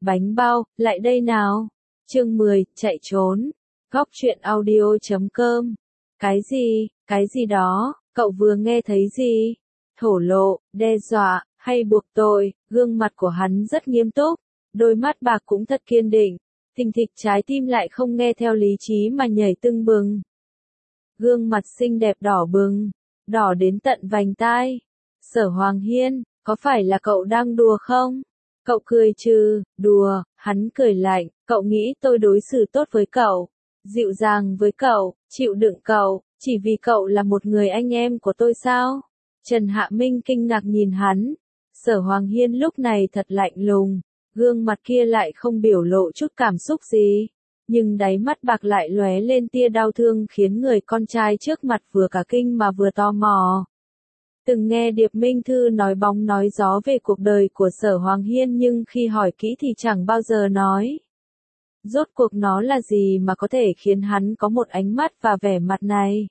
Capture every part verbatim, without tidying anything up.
Bánh bao, lại đây nào. Chương mười, chạy trốn. Góc truyện audio chấm com. Cái gì, cái gì đó, cậu vừa nghe thấy gì? Thổ lộ, đe dọa, hay buộc tội? Gương mặt của hắn rất nghiêm túc, đôi mắt bạc cũng thật kiên định, thình thịch trái tim lại không nghe theo lý trí mà nhảy tưng bừng. Gương mặt xinh đẹp đỏ bừng, đỏ đến tận vành tai. Sở Hoàng Hiên, có phải là cậu đang đùa không? Cậu cười trừ, đùa, hắn cười lạnh, cậu nghĩ tôi đối xử tốt với cậu, dịu dàng với cậu, chịu đựng cậu, chỉ vì cậu là một người anh em của tôi sao? Trần Hạ Minh kinh ngạc nhìn hắn. Sở Hoàng Hiên lúc này thật lạnh lùng, gương mặt kia lại không biểu lộ chút cảm xúc gì, nhưng đáy mắt bạc lại lóe lên tia đau thương khiến người con trai trước mặt vừa cả kinh mà vừa tò mò. Từng nghe Điệp Minh Thư nói bóng nói gió về cuộc đời của Sở Hoàng Hiên nhưng khi hỏi kỹ thì chẳng bao giờ nói. Rốt cuộc nó là gì mà có thể khiến hắn có một ánh mắt và vẻ mặt này?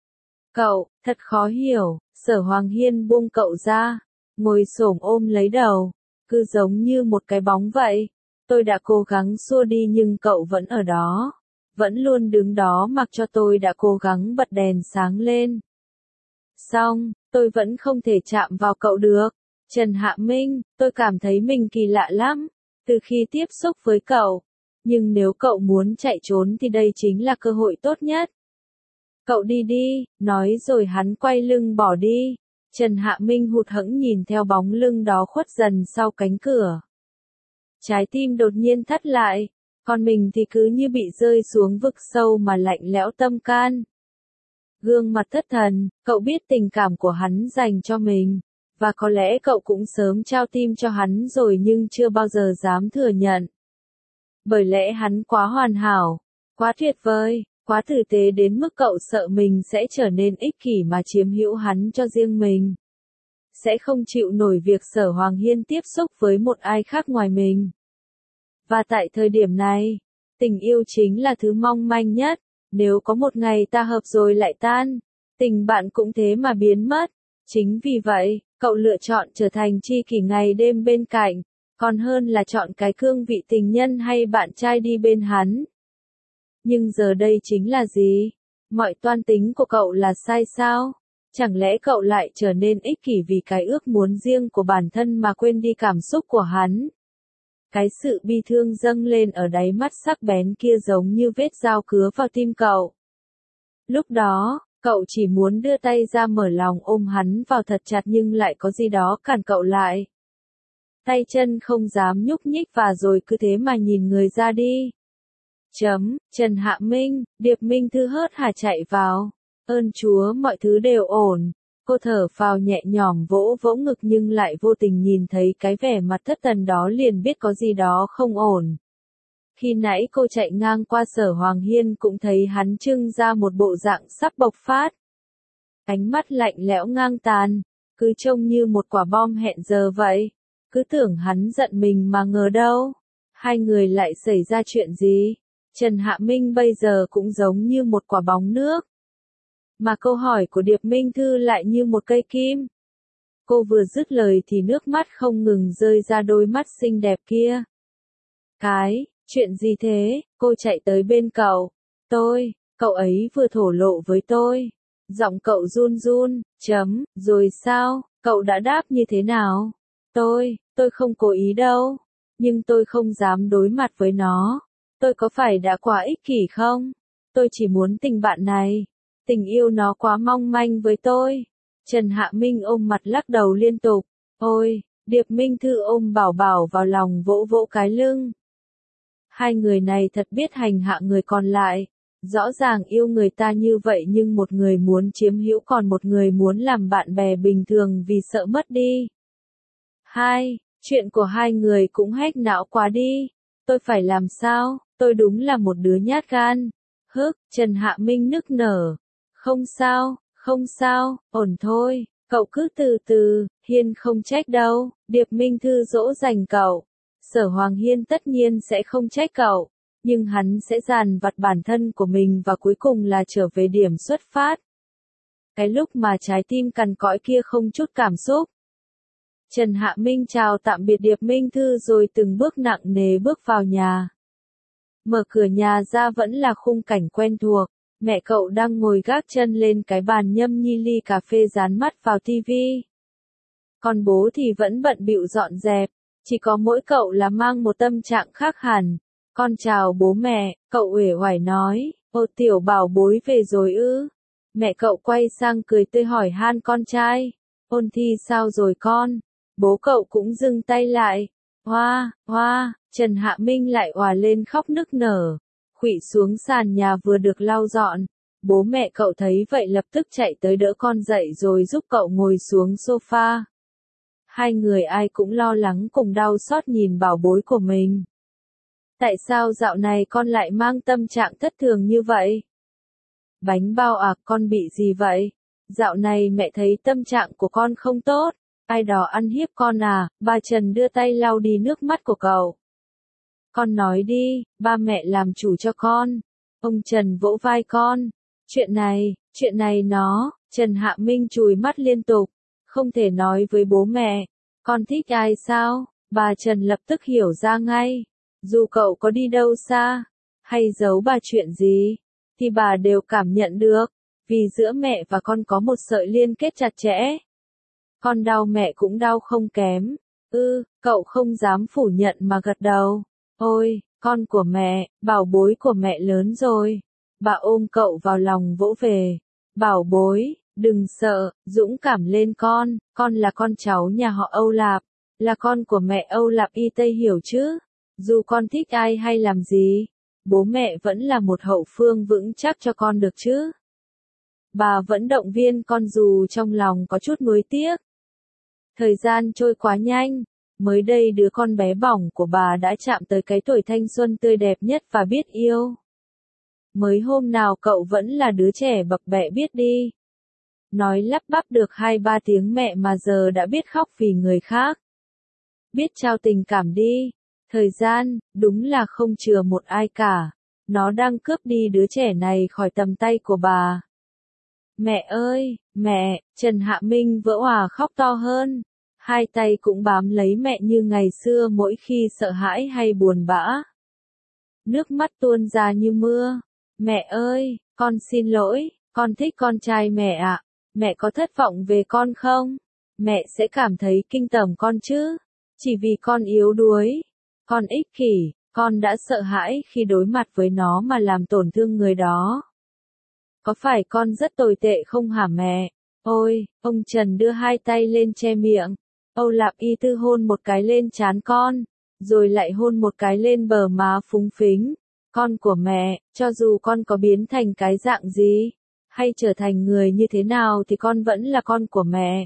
Cậu, thật khó hiểu. Sở Hoàng Hiên buông cậu ra, ngồi xổm ôm lấy đầu, cứ giống như một cái bóng vậy. Tôi đã cố gắng xua đi nhưng cậu vẫn ở đó, vẫn luôn đứng đó mặc cho tôi đã cố gắng bật đèn sáng lên. Xong, tôi vẫn không thể chạm vào cậu được. Trần Hạ Minh, tôi cảm thấy mình kỳ lạ lắm, từ khi tiếp xúc với cậu. Nhưng nếu cậu muốn chạy trốn thì đây chính là cơ hội tốt nhất. Cậu đi đi, nói rồi hắn quay lưng bỏ đi. Trần Hạ Minh hụt hẫng nhìn theo bóng lưng đó khuất dần sau cánh cửa. Trái tim đột nhiên thắt lại, còn mình thì cứ như bị rơi xuống vực sâu mà lạnh lẽo tâm can. Gương mặt thất thần, cậu biết tình cảm của hắn dành cho mình, và có lẽ cậu cũng sớm trao tim cho hắn rồi nhưng chưa bao giờ dám thừa nhận. Bởi lẽ hắn quá hoàn hảo, quá tuyệt vời, quá tử tế đến mức cậu sợ mình sẽ trở nên ích kỷ mà chiếm hữu hắn cho riêng mình. Sẽ không chịu nổi việc Sở Hoàng Hiên tiếp xúc với một ai khác ngoài mình. Và tại thời điểm này, tình yêu chính là thứ mong manh nhất. Nếu có một ngày ta hợp rồi lại tan, tình bạn cũng thế mà biến mất. Chính vì vậy, cậu lựa chọn trở thành tri kỷ ngày đêm bên cạnh, còn hơn là chọn cái cương vị tình nhân hay bạn trai đi bên hắn. Nhưng giờ đây chính là gì? Mọi toan tính của cậu là sai sao? Chẳng lẽ cậu lại trở nên ích kỷ vì cái ước muốn riêng của bản thân mà quên đi cảm xúc của hắn? Cái sự bi thương dâng lên ở đáy mắt sắc bén kia giống như vết dao cứa vào tim cậu. Lúc đó, cậu chỉ muốn đưa tay ra mở lòng ôm hắn vào thật chặt nhưng lại có gì đó cản cậu lại. Tay chân không dám nhúc nhích và rồi cứ thế mà nhìn người ra đi. Chấm, Trần Hạ Minh, Điệp Minh Thư hớt hải chạy vào. Ơn Chúa mọi thứ đều ổn. Cô thở phào nhẹ nhõm vỗ vỗ ngực nhưng lại vô tình nhìn thấy cái vẻ mặt thất thần đó liền biết có gì đó không ổn. Khi nãy cô chạy ngang qua Sở Hoàng Hiên cũng thấy hắn trưng ra một bộ dạng sắp bộc phát. Ánh mắt lạnh lẽo ngang tàn, cứ trông như một quả bom hẹn giờ vậy. Cứ tưởng hắn giận mình mà ngờ đâu. Hai người lại xảy ra chuyện gì? Trần Hạ Minh bây giờ cũng giống như một quả bóng nước. Mà câu hỏi của Điệp Minh Thư lại như một cây kim. Cô vừa dứt lời thì nước mắt không ngừng rơi ra đôi mắt xinh đẹp kia. Cái, chuyện gì thế? Cô chạy tới bên cậu. Tôi, cậu ấy vừa thổ lộ với tôi. Giọng cậu run run, chấm, rồi sao, cậu đã đáp như thế nào? Tôi, tôi không cố ý đâu. Nhưng tôi không dám đối mặt với nó. Tôi có phải đã quá ích kỷ không? Tôi chỉ muốn tình bạn này. Tình yêu nó quá mong manh với tôi. Trần Hạ Minh ôm mặt lắc đầu liên tục. Ôi, Điệp Minh Thư ôm Bảo Bảo vào lòng vỗ vỗ cái lưng. Hai người này thật biết hành hạ người còn lại. Rõ ràng yêu người ta như vậy nhưng một người muốn chiếm hữu còn một người muốn làm bạn bè bình thường vì sợ mất đi. Hai, chuyện của hai người cũng hack não quá đi. Tôi phải làm sao? Tôi đúng là một đứa nhát gan. Hức, Trần Hạ Minh nức nở. Không sao, không sao, ổn thôi, cậu cứ từ từ, Hiên không trách đâu. Điệp Minh Thư dỗ dành cậu. Sở Hoàng Hiên tất nhiên sẽ không trách cậu, nhưng hắn sẽ dàn vặt bản thân của mình và cuối cùng là trở về điểm xuất phát. Cái lúc mà trái tim cằn cõi kia không chút cảm xúc. Trần Hạ Minh chào tạm biệt Điệp Minh Thư rồi từng bước nặng nề bước vào nhà. Mở cửa nhà ra vẫn là khung cảnh quen thuộc, mẹ cậu đang ngồi gác chân lên cái bàn nhâm nhi ly cà phê dán mắt vào tivi. Còn bố thì vẫn bận bịu dọn dẹp, chỉ có mỗi cậu là mang một tâm trạng khác hẳn. Con chào bố mẹ, cậu uể oải nói, ô tiểu bảo bối về rồi ư. Mẹ cậu quay sang cười tươi hỏi han con trai, ôn thi sao rồi con? Bố cậu cũng dừng tay lại, hoa, hoa, Trần Hạ Minh lại òa lên khóc nức nở, khuỵu xuống sàn nhà vừa được lau dọn. Bố mẹ cậu thấy vậy lập tức chạy tới đỡ con dậy rồi giúp cậu ngồi xuống sofa. Hai người ai cũng lo lắng cùng đau xót nhìn bảo bối của mình. Tại sao dạo này con lại mang tâm trạng thất thường như vậy? Bánh bao à, con bị gì vậy? Dạo này mẹ thấy tâm trạng của con không tốt, ai đó ăn hiếp con à? Bà Trần đưa tay lau đi nước mắt của cậu. Con nói đi, ba mẹ làm chủ cho con. Ông Trần vỗ vai con. Chuyện này, chuyện này nó, Trần Hạ Minh chùi mắt liên tục, không thể nói với bố mẹ. Con thích ai sao? Bà Trần lập tức hiểu ra ngay. Dù cậu có đi đâu xa, hay giấu bà chuyện gì, thì bà đều cảm nhận được, vì giữa mẹ và con có một sợi liên kết chặt chẽ. Con đau mẹ cũng đau không kém. Ư, ừ, cậu không dám phủ nhận mà gật đầu. Ôi, con của mẹ, bảo bối của mẹ lớn rồi. Bà ôm cậu vào lòng vỗ về. Bảo bối, đừng sợ, dũng cảm lên con, con là con cháu nhà họ Âu Lạp, là con của mẹ Âu Lạp Y Tây hiểu chứ. Dù con thích ai hay làm gì, bố mẹ vẫn là một hậu phương vững chắc cho con được chứ. Bà vẫn động viên con dù trong lòng có chút nuối tiếc. Thời gian trôi quá nhanh, mới đây đứa con bé bỏng của bà đã chạm tới cái tuổi thanh xuân tươi đẹp nhất và biết yêu. Mới hôm nào cậu vẫn là đứa trẻ bập bẹ biết đi. Nói lắp bắp được hai ba tiếng mẹ mà giờ đã biết khóc vì người khác. Biết trao tình cảm đi. Thời gian, đúng là không chừa một ai cả. Nó đang cướp đi đứa trẻ này khỏi tầm tay của bà. Mẹ ơi, mẹ, Trần Hạ Minh vỡ òa khóc to hơn. Hai tay cũng bám lấy mẹ như ngày xưa mỗi khi sợ hãi hay buồn bã. Nước mắt tuôn ra như mưa. Mẹ ơi, con xin lỗi, con thích con trai mẹ ạ. Mẹ có thất vọng về con không? Mẹ sẽ cảm thấy kinh tởm con chứ. Chỉ vì con yếu đuối. Con ích kỷ, con đã sợ hãi khi đối mặt với nó mà làm tổn thương người đó. Có phải con rất tồi tệ không hả mẹ? Ôi, ông Trần đưa hai tay lên che miệng. Âu Lạp Y Tư hôn một cái lên trán con, rồi lại hôn một cái lên bờ má phúng phính. Con của mẹ, cho dù con có biến thành cái dạng gì, hay trở thành người như thế nào thì con vẫn là con của mẹ.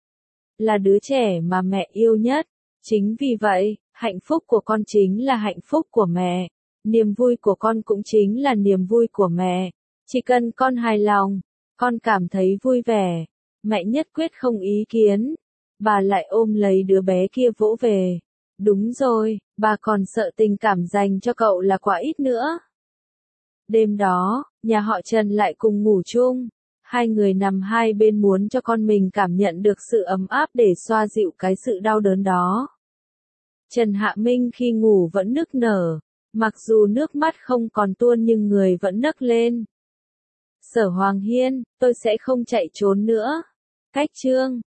Là đứa trẻ mà mẹ yêu nhất. Chính vì vậy, hạnh phúc của con chính là hạnh phúc của mẹ. Niềm vui của con cũng chính là niềm vui của mẹ. Chỉ cần con hài lòng, con cảm thấy vui vẻ, mẹ nhất quyết không ý kiến. Bà lại ôm lấy đứa bé kia vỗ về. Đúng rồi, bà còn sợ tình cảm dành cho cậu là quá ít nữa. Đêm đó, nhà họ Trần lại cùng ngủ chung. Hai người nằm hai bên muốn cho con mình cảm nhận được sự ấm áp để xoa dịu cái sự đau đớn đó. Trần Hạ Minh khi ngủ vẫn nức nở, mặc dù nước mắt không còn tuôn nhưng người vẫn nấc lên. Sở Hoàng Hiên, tôi sẽ không chạy trốn nữa. Cách chương